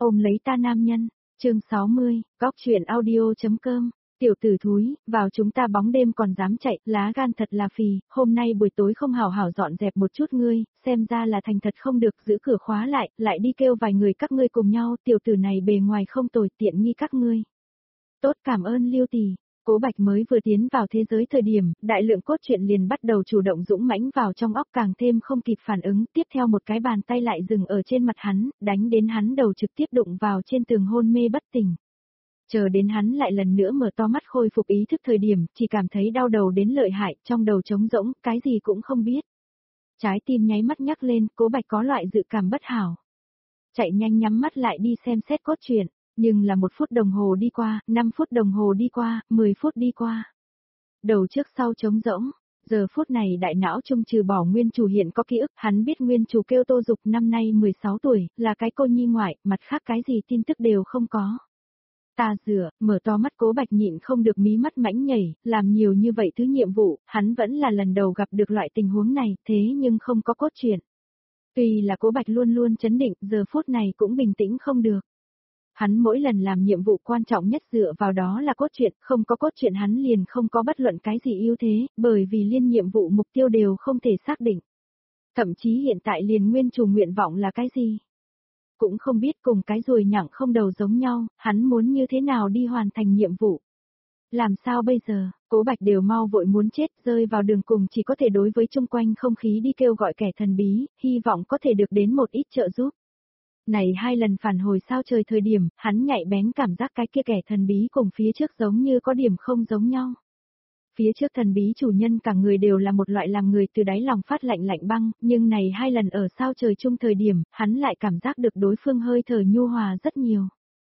Ôm lấy ta nam nhân, chương 60, góc chuyện audio.com. Tiểu tử thúi, vào chúng ta bóng đêm còn dám chạy, lá gan thật là phì, hôm nay buổi tối không hảo hảo dọn dẹp một chút ngươi, xem ra là thành thật không được, giữ cửa khóa lại đi kêu vài người các ngươi cùng nhau, tiểu tử này bề ngoài không tồi, tiện nghi các ngươi. Tốt, cảm ơn Liêu tỷ. Cố Bạch mới vừa tiến vào thế giới thời điểm, đại lượng cốt truyện liền bắt đầu chủ động dũng mãnh vào trong óc, càng thêm không kịp phản ứng, tiếp theo một cái bàn tay lại dừng ở trên mặt hắn, đánh đến hắn đầu trực tiếp đụng vào trên tường, hôn mê bất tỉnh. Chờ đến hắn lại lần nữa mở to mắt khôi phục ý thức thời điểm, chỉ cảm thấy đau đầu đến lợi hại, trong đầu trống rỗng, cái gì cũng không biết. Trái tim nháy mắt nhắc lên, Cố Bạch có loại dự cảm bất hảo. Chạy nhanh nhắm mắt lại đi xem xét cốt truyện. Nhưng là 1 phút đồng hồ đi qua, 5 phút đồng hồ đi qua, 10 phút đi qua. Đầu trước sau trống rỗng, giờ phút này đại não trung trừ bỏ nguyên chủ hiện có ký ức, hắn biết nguyên chủ kêu Tô Dục năm nay 16 tuổi, là cái cô nhi ngoại, mặt khác cái gì tin tức đều không có. Ta dựa, mở to mắt Cố Bạch nhịn không được mí mắt mãnh nhảy, làm nhiều như vậy thứ nhiệm vụ, hắn vẫn là lần đầu gặp được loại tình huống này, thế nhưng không có cốt truyện. Tuy là Cố Bạch luôn luôn chấn định, giờ phút này cũng bình tĩnh không được. Hắn mỗi lần làm nhiệm vụ quan trọng nhất dựa vào đó là cốt truyện, không có cốt truyện hắn liền không có bất luận cái gì ưu thế, bởi vì liên nhiệm vụ mục tiêu đều không thể xác định. Thậm chí hiện tại liền nguyên chủ nguyện vọng là cái gì? Cũng không biết, cùng cái ruồi nhặng không đầu giống nhau, hắn muốn như thế nào đi hoàn thành nhiệm vụ. Làm sao bây giờ, Cố Bạch đều mau vội muốn chết, rơi vào đường cùng, chỉ có thể đối với chung quanh không khí đi kêu gọi kẻ thần bí, hy vọng có thể được đến một ít trợ giúp. Này 2 lần phản hồi sao trời thời điểm, hắn nhạy bén cảm giác cái kia kẻ thần bí cùng phía trước giống như có điểm không giống nhau. Phía trước thần bí chủ nhân cả người đều là một loại làm người từ đáy lòng phát lạnh lạnh băng, nhưng này 2 lần ở sao trời chung thời điểm, hắn lại cảm giác được đối phương hơi thở nhu hòa rất nhiều.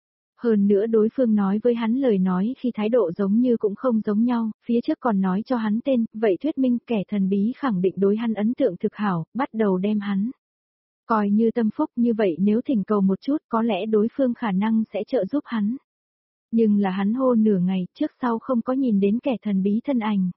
Hơn nữa đối phương nói với hắn lời nói khi thái độ giống như cũng không giống nhau, phía trước còn nói cho hắn tên, vậy thuyết minh kẻ thần bí khẳng định đối hắn ấn tượng thực hảo, bắt đầu đem hắn coi như tâm phúc, như vậy nếu thỉnh cầu một chút có lẽ đối phương khả năng sẽ trợ giúp hắn. Nhưng là hắn hô nửa ngày, trước sau không có nhìn đến kẻ thần bí thân ảnh.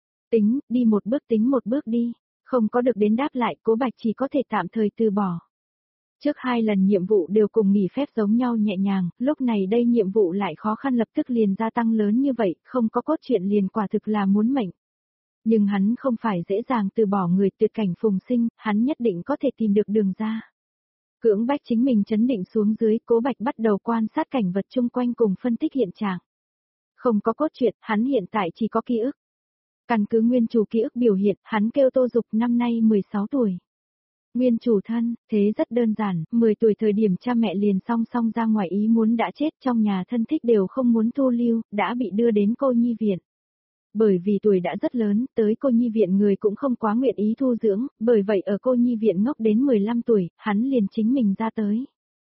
Đi một bước tính một bước đi, không có được đến đáp lại, Cố Bạch chỉ có thể tạm thời từ bỏ. Trước 2 lần nhiệm vụ đều cùng nghỉ phép giống nhau nhẹ nhàng, lúc này đây nhiệm vụ lại khó khăn lập tức liền gia tăng lớn như vậy, không có cốt truyện liền quả thực là muốn mệnh. Nhưng hắn không phải dễ dàng từ bỏ người tuyệt cảnh phùng sinh, hắn nhất định có thể tìm được đường ra. Cưỡng bách chính mình chấn định xuống dưới, Cố Bạch bắt đầu quan sát cảnh vật chung quanh cùng phân tích hiện trạng. Không có cốt truyện, hắn hiện tại chỉ có ký ức. Căn cứ nguyên chủ ký ức biểu hiện, hắn kêu Tô Dục năm nay 16 tuổi. Nguyên chủ thân, thế rất đơn giản, 10 tuổi thời điểm cha mẹ liền song song ra ngoài ý muốn đã chết, trong nhà thân thích đều không muốn thu lưu, đã bị đưa đến cô nhi viện. Bởi vì tuổi đã rất lớn, tới cô nhi viện người cũng không quá nguyện ý thu dưỡng, bởi vậy ở cô nhi viện ngốc đến 15 tuổi, hắn liền chính mình ra tới.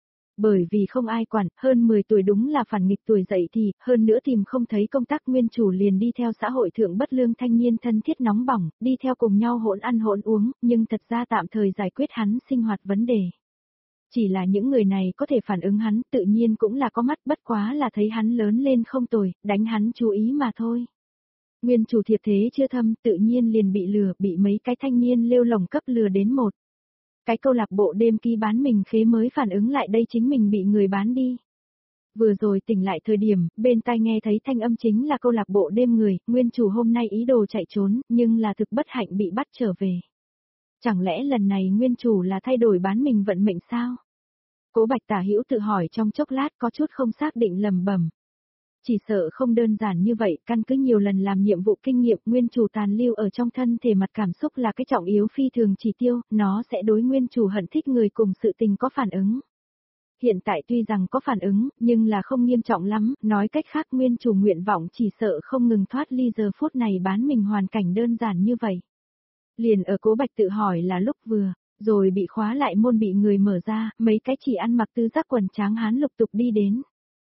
Bởi vì không ai quản, hơn 10 tuổi đúng là phản nghịch tuổi dậy thì, hơn nữa tìm không thấy công tác, nguyên chủ liền đi theo xã hội thượng bất lương thanh niên thân thiết nóng bỏng, đi theo cùng nhau hỗn ăn hỗn uống, nhưng thật ra tạm thời giải quyết hắn sinh hoạt vấn đề. Chỉ là những người này có thể phản ứng hắn, tự nhiên cũng là có mắt, bất quá là thấy hắn lớn lên không tồi, đánh hắn chú ý mà thôi. Nguyên chủ thiệp thế chưa thâm, tự nhiên liền bị lừa, bị mấy cái thanh niên lêu lổng cấp lừa đến một cái câu lạc bộ đêm ký bán mình khế mới phản ứng lại đây chính mình bị người bán đi. Vừa rồi tỉnh lại thời điểm, bên tai nghe thấy thanh âm chính là câu lạc bộ đêm người, nguyên chủ hôm nay ý đồ chạy trốn, nhưng là thực bất hạnh bị bắt trở về. Chẳng lẽ lần này nguyên chủ là thay đổi bán mình vận mệnh sao? Cố Bạch tả hữu tự hỏi trong chốc lát, có chút không xác định, lầm bẩm. Chỉ sợ không đơn giản như vậy, căn cứ nhiều lần làm nhiệm vụ kinh nghiệm, nguyên chủ tàn lưu ở trong thân thể mặt cảm xúc là cái trọng yếu phi thường chỉ tiêu, nó sẽ đối nguyên chủ hận thích người cùng sự tình có phản ứng. Hiện tại tuy rằng có phản ứng, nhưng là không nghiêm trọng lắm, nói cách khác nguyên chủ nguyện vọng chỉ sợ không ngừng thoát ly giờ phút này bán mình hoàn cảnh đơn giản như vậy. Liền ở Cố Bạch tự hỏi là lúc vừa, rồi bị khóa lại môn bị người mở ra, mấy cái chỉ ăn mặc tư giác quần tráng hán lục tục đi đến.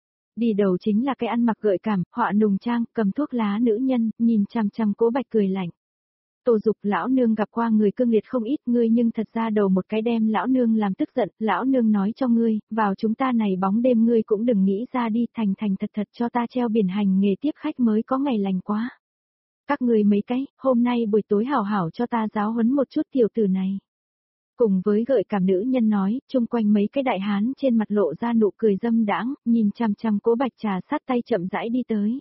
Đi đầu chính là cái ăn mặc gợi cảm, họa nùng trang, cầm thuốc lá nữ nhân, nhìn chằm chằm Cố Bạch cười lạnh. Tô Dục lão nương gặp qua người cương liệt không ít, ngươi nhưng thật ra đầu một cái đem lão nương làm tức giận, lão nương nói cho ngươi, vào chúng ta này bóng đêm ngươi cũng đừng nghĩ ra đi, thành thành thật thật cho ta treo biển hành nghề tiếp khách mới có ngày lành quá. Các ngươi mấy cái, hôm nay buổi tối hảo hảo cho ta giáo huấn một chút tiểu tử này. Cùng với gợi cảm nữ nhân nói, chung quanh mấy cái đại hán trên mặt lộ ra nụ cười dâm đãng, nhìn chằm chằm Cố Bạch trà sát tay chậm rãi đi tới.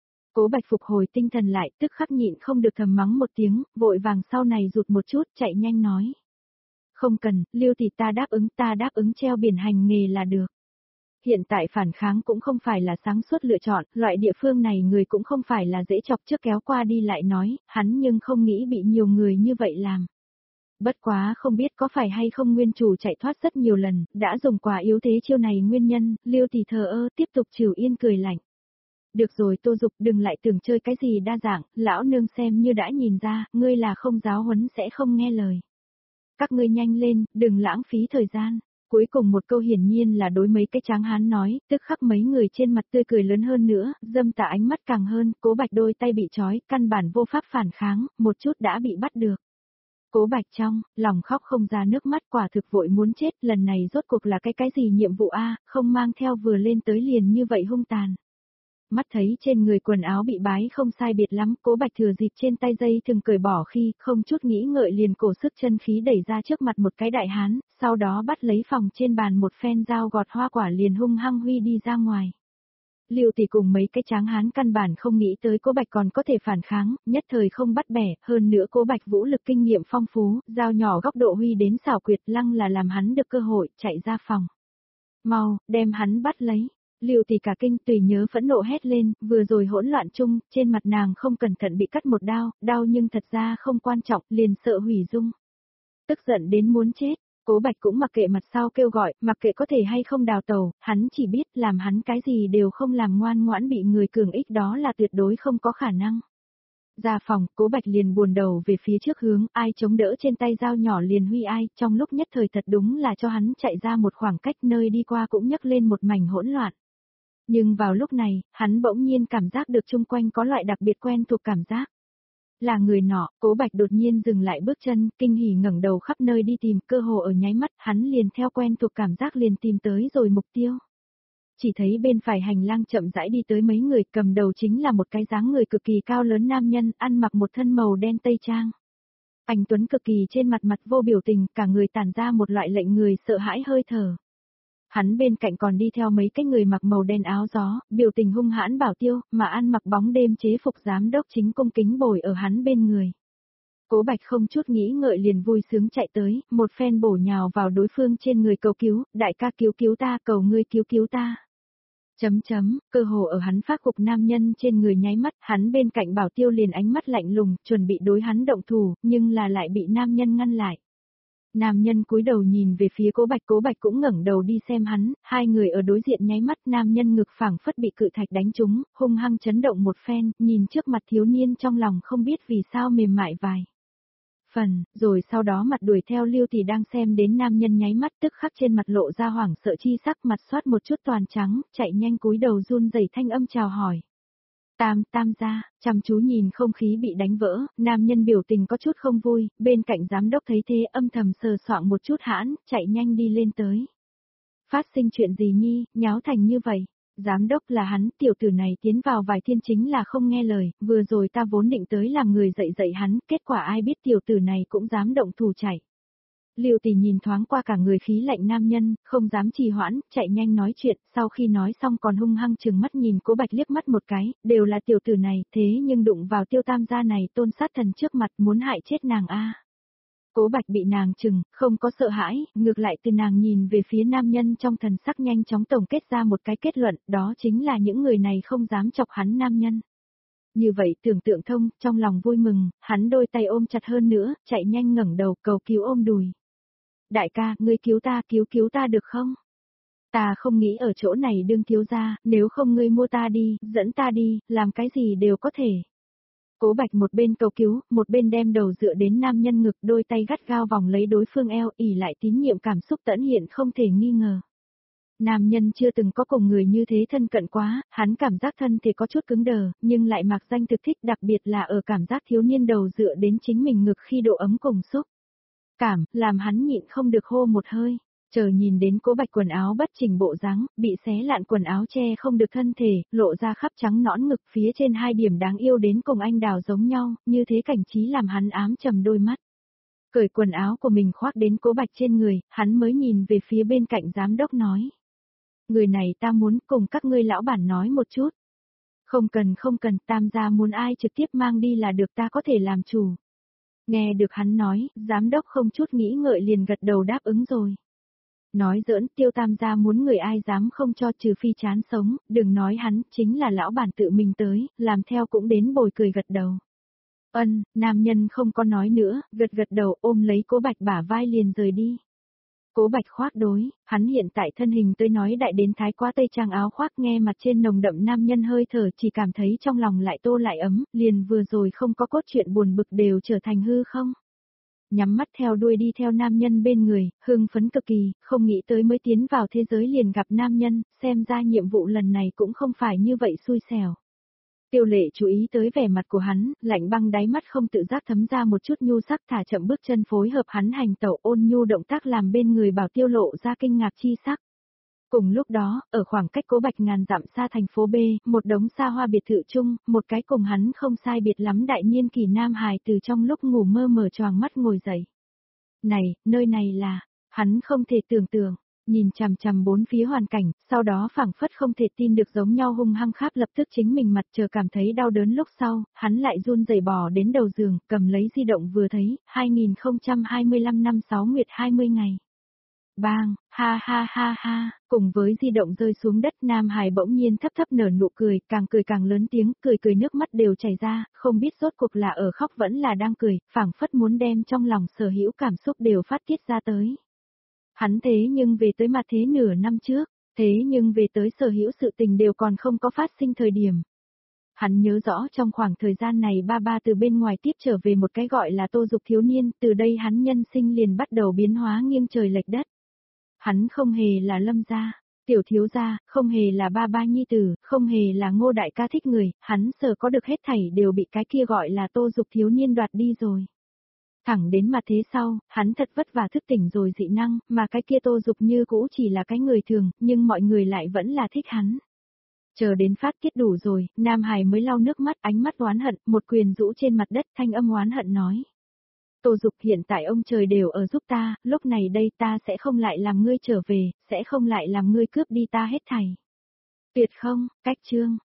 Cố Bạch phục hồi tinh thần lại, tức khắc nhịn không được thầm mắng một tiếng, vội vàng sau này rụt một chút, chạy nhanh nói. Không cần, Lưu thì ta đáp ứng treo biển hành nghề là được. Hiện tại phản kháng cũng không phải là sáng suốt lựa chọn, loại địa phương này người cũng không phải là dễ chọc trước kéo qua đi lại nói, hắn nhưng không nghĩ bị nhiều người như vậy làm. Bất quá không biết có phải hay không nguyên chủ chạy thoát rất nhiều lần, đã dùng quà yếu thế chiêu này nguyên nhân, Lưu thì thờ ơ tiếp tục trừ yên cười lạnh. Được rồi Tô Dục, đừng lại tưởng chơi cái gì đa dạng, lão nương xem như đã nhìn ra, ngươi là không giáo huấn sẽ không nghe lời. Các ngươi nhanh lên, đừng lãng phí thời gian. Cuối cùng một câu hiển nhiên là đối mấy cái tráng hán nói, tức khắc mấy người trên mặt tươi cười lớn hơn nữa, dâm tà ánh mắt càng hơn, Cố Bạch đôi tay bị trói, căn bản vô pháp phản kháng, một chút đã bị bắt được. Cố Bạch trong, lòng khóc không ra nước mắt, quả thực vội muốn chết, lần này rốt cuộc là cái gì nhiệm vụ a, không mang theo vừa lên tới liền như vậy hung tàn. Mắt thấy trên người quần áo bị bái không sai biệt lắm, Cố Bạch thừa dịp trên tay dây thường cởi bỏ khi không chút nghĩ ngợi liền cổ sức chân khí đẩy ra trước mặt một cái đại hán, sau đó bắt lấy phòng trên bàn một phen dao gọt hoa quả liền hung hăng huy đi ra ngoài. Lưu Tỷ cùng mấy cái tráng hán căn bản không nghĩ tới Cố Bạch còn có thể phản kháng, nhất thời không bắt bẻ, hơn nữa Cố Bạch vũ lực kinh nghiệm phong phú, dao nhỏ góc độ huy đến xảo quyệt lăng là làm hắn được cơ hội chạy ra phòng. Mau, đem hắn bắt lấy. Lưu Tỷ cả kinh tùy nhớ phẫn nộ hét lên, vừa rồi hỗn loạn chung, trên mặt nàng không cẩn thận bị cắt một đao, đau nhưng thật ra không quan trọng, liền sợ hủy dung. Tức giận đến muốn chết, Cố Bạch cũng mặc kệ mặt sau kêu gọi, mặc kệ có thể hay không đào tẩu, hắn chỉ biết làm hắn cái gì đều không làm, ngoan ngoãn bị người cường ích đó là tuyệt đối không có khả năng. Ra phòng, Cố Bạch liền buồn đầu về phía trước hướng, ai chống đỡ trên tay dao nhỏ liền huy ai, trong lúc nhất thời thật đúng là cho hắn chạy ra một khoảng cách, nơi đi qua cũng nhấc lên một mảnh hỗn loạn. Nhưng vào lúc này, hắn bỗng nhiên cảm giác được chung quanh có loại đặc biệt quen thuộc cảm giác. Là người nọ, Cố Bạch đột nhiên dừng lại bước chân, kinh hỉ ngẩng đầu khắp nơi đi tìm, cơ hồ ở nháy mắt, hắn liền theo quen thuộc cảm giác liền tìm tới rồi mục tiêu. Chỉ thấy bên phải hành lang chậm rãi đi tới mấy người, cầm đầu chính là một cái dáng người cực kỳ cao lớn nam nhân, ăn mặc một thân màu đen tây trang. Anh tuấn cực kỳ, trên mặt mặt vô biểu tình, cả người tản ra một loại lệnh người sợ hãi hơi thở. Hắn bên cạnh còn đi theo mấy cái người mặc màu đen áo gió, biểu tình hung hãn bảo tiêu, mà ăn mặc bóng đêm chế phục giám đốc chính cung kính bồi ở hắn bên người. Cố Bạch không chút nghĩ ngợi liền vui sướng chạy tới, một phen bổ nhào vào đối phương trên người cầu cứu, đại ca cứu cứu ta, cầu ngươi cứu cứu ta. Cơ hồ ở hắn phát gục nam nhân trên người nháy mắt, hắn bên cạnh bảo tiêu liền ánh mắt lạnh lùng, chuẩn bị đối hắn động thủ, nhưng là lại bị nam nhân ngăn lại. Nam nhân cúi đầu nhìn về phía Cố Bạch cũng ngẩng đầu đi xem hắn, hai người ở đối diện nháy mắt, nam nhân ngực phảng phất bị cự thạch đánh trúng, hung hăng chấn động một phen, nhìn trước mặt thiếu niên trong lòng không biết vì sao mềm mại vài phần, rồi sau đó mặt đuổi theo Lưu thì đang xem đến nam nhân nháy mắt, tức khắc trên mặt lộ ra hoảng sợ chi sắc, mặt xoát một chút toàn trắng, chạy nhanh cúi đầu run rẩy thanh âm chào hỏi. Tam gia, chăm chú nhìn không khí bị đánh vỡ, nam nhân biểu tình có chút không vui, bên cạnh giám đốc thấy thế âm thầm sờ soạng một chút hãn, chạy nhanh đi lên tới. Phát sinh chuyện gì nhi, nháo thành như vậy? Giám đốc là hắn, tiểu tử này tiến vào vài thiên chính là không nghe lời, vừa rồi ta vốn định tới làm người dạy hắn, kết quả ai biết tiểu tử này cũng dám động thủ chạy. Lưu Tỷ nhìn thoáng qua cả người khí lạnh nam nhân, không dám trì hoãn, chạy nhanh nói chuyện, sau khi nói xong còn hung hăng trừng mắt nhìn Cố Bạch liếc mắt một cái, đều là tiểu tử này, thế nhưng đụng vào Tiêu Tam gia này tôn sát thần trước mặt muốn hại chết nàng a. Cố Bạch bị nàng trừng, không có sợ hãi, ngược lại từ nàng nhìn về phía nam nhân trong thần sắc nhanh chóng tổng kết ra một cái kết luận, đó chính là những người này không dám chọc hắn nam nhân. Như vậy tưởng tượng thông, trong lòng vui mừng, hắn đôi tay ôm chặt hơn nữa, chạy nhanh ngẩng đầu cầu cứu ôm đùi. Đại ca, ngươi cứu ta được không? Ta không nghĩ ở chỗ này đương thiếu gia, nếu không ngươi mua ta đi, dẫn ta đi, làm cái gì đều có thể. Cố Bạch một bên cầu cứu, một bên đem đầu dựa đến nam nhân ngực, đôi tay gắt gao vòng lấy đối phương eo, ỉ lại tín nhiệm cảm xúc tẫn hiện không thể nghi ngờ. Nam nhân chưa từng có cùng người như thế thân cận quá, hắn cảm giác thân thể có chút cứng đờ, nhưng lại mặc danh thực thích, đặc biệt là ở cảm giác thiếu niên đầu dựa đến chính mình ngực khi độ ấm cùng xúc. Làm hắn nhịn không được hô một hơi, chờ nhìn đến Cố Bạch quần áo bất chỉnh bộ dáng, bị xé lạn quần áo che không được thân thể, lộ ra khắp trắng nõn ngực, phía trên hai điểm đáng yêu đến cùng anh đào giống nhau, như thế cảnh trí làm hắn ám trầm đôi mắt. Cởi quần áo của mình khoác đến Cố Bạch trên người, hắn mới nhìn về phía bên cạnh giám đốc nói. Người này ta muốn cùng các ngươi lão bản nói một chút. Không cần, Tam gia muốn ai trực tiếp mang đi là được, ta có thể làm chủ. Nghe được hắn nói, giám đốc không chút nghĩ ngợi liền gật đầu đáp ứng rồi. Nói giỡn, Tiêu Tam gia muốn người ai dám không cho, trừ phi chán sống, đừng nói hắn, chính là lão bản tự mình tới, làm theo cũng đến bồi cười gật đầu. Nam nhân không có nói nữa, gật đầu ôm lấy Cố Bạch bả vai liền rời đi. Cố Bạch khoác đối, hắn hiện tại thân hình tôi nói đại đến thái quá tây trang áo khoác, nghe mặt trên nồng đậm nam nhân hơi thở, chỉ cảm thấy trong lòng lại tô lại ấm, liền vừa rồi không có cốt truyện buồn bực đều trở thành hư không. Nhắm mắt theo đuôi đi theo nam nhân bên người, hưng phấn cực kỳ, không nghĩ tới mới tiến vào thế giới liền gặp nam nhân, xem ra nhiệm vụ lần này cũng không phải như vậy xui xẻo. Tiêu Lệ chú ý tới vẻ mặt của hắn, lạnh băng đáy mắt không tự giác thấm ra một chút nhu sắc, thả chậm bước chân phối hợp hắn hành tẩu, ôn nhu động tác làm bên người Bảo Tiêu lộ ra kinh ngạc chi sắc. Cùng lúc đó, ở khoảng cách Cố Bạch ngàn dặm xa thành phố B, một đống xa hoa biệt thự chung, một cái cùng hắn không sai biệt lắm đại niên kỳ nam hài từ trong lúc ngủ mơ mở choàng mắt ngồi dậy. Này, nơi này là, hắn không thể tưởng tượng. Nhìn chằm chằm bốn phía hoàn cảnh, sau đó phảng phất không thể tin được giống nhau hung hăng khắp lập tức chính mình mặt chờ cảm thấy đau đớn lúc sau, hắn lại run rẩy bò đến đầu giường, cầm lấy di động vừa thấy, 2025 năm 6 nguyệt 20 ngày. Bang, ha ha ha ha, cùng với di động rơi xuống đất Nam Hải bỗng nhiên thấp thấp nở nụ cười càng lớn tiếng, cười nước mắt đều chảy ra, không biết rốt cuộc là ở khóc vẫn là đang cười, phảng phất muốn đem trong lòng sở hữu cảm xúc đều phát tiết ra tới. Hắn thế nhưng về tới mặt thế nửa năm trước, thế nhưng về tới sở hữu sự tình đều còn không có phát sinh thời điểm. Hắn nhớ rõ trong khoảng thời gian này ba từ bên ngoài tiếp trở về một cái gọi là Tô Dục thiếu niên, từ đây hắn nhân sinh liền bắt đầu biến hóa nghiêng trời lệch đất. Hắn không hề là Lâm gia, tiểu thiếu gia, không hề là ba nhi tử, không hề là Ngô đại ca thích người, hắn sở có được hết thảy đều bị cái kia gọi là Tô Dục thiếu niên đoạt đi rồi. Thẳng đến mà thế sau, hắn thật vất vả thức tỉnh rồi dị năng, mà cái kia Tô Dục như cũ chỉ là cái người thường, nhưng mọi người lại vẫn là thích hắn. Chờ đến phát tiết đủ rồi, Nam Hải mới lau nước mắt, ánh mắt oán hận, một quyền rũ trên mặt đất, thanh âm oán hận nói. Tô Dục, hiện tại ông trời đều ở giúp ta, lúc này đây ta sẽ không lại làm ngươi trở về, sẽ không lại làm ngươi cướp đi ta hết thảy. Tuyệt không, cách chương.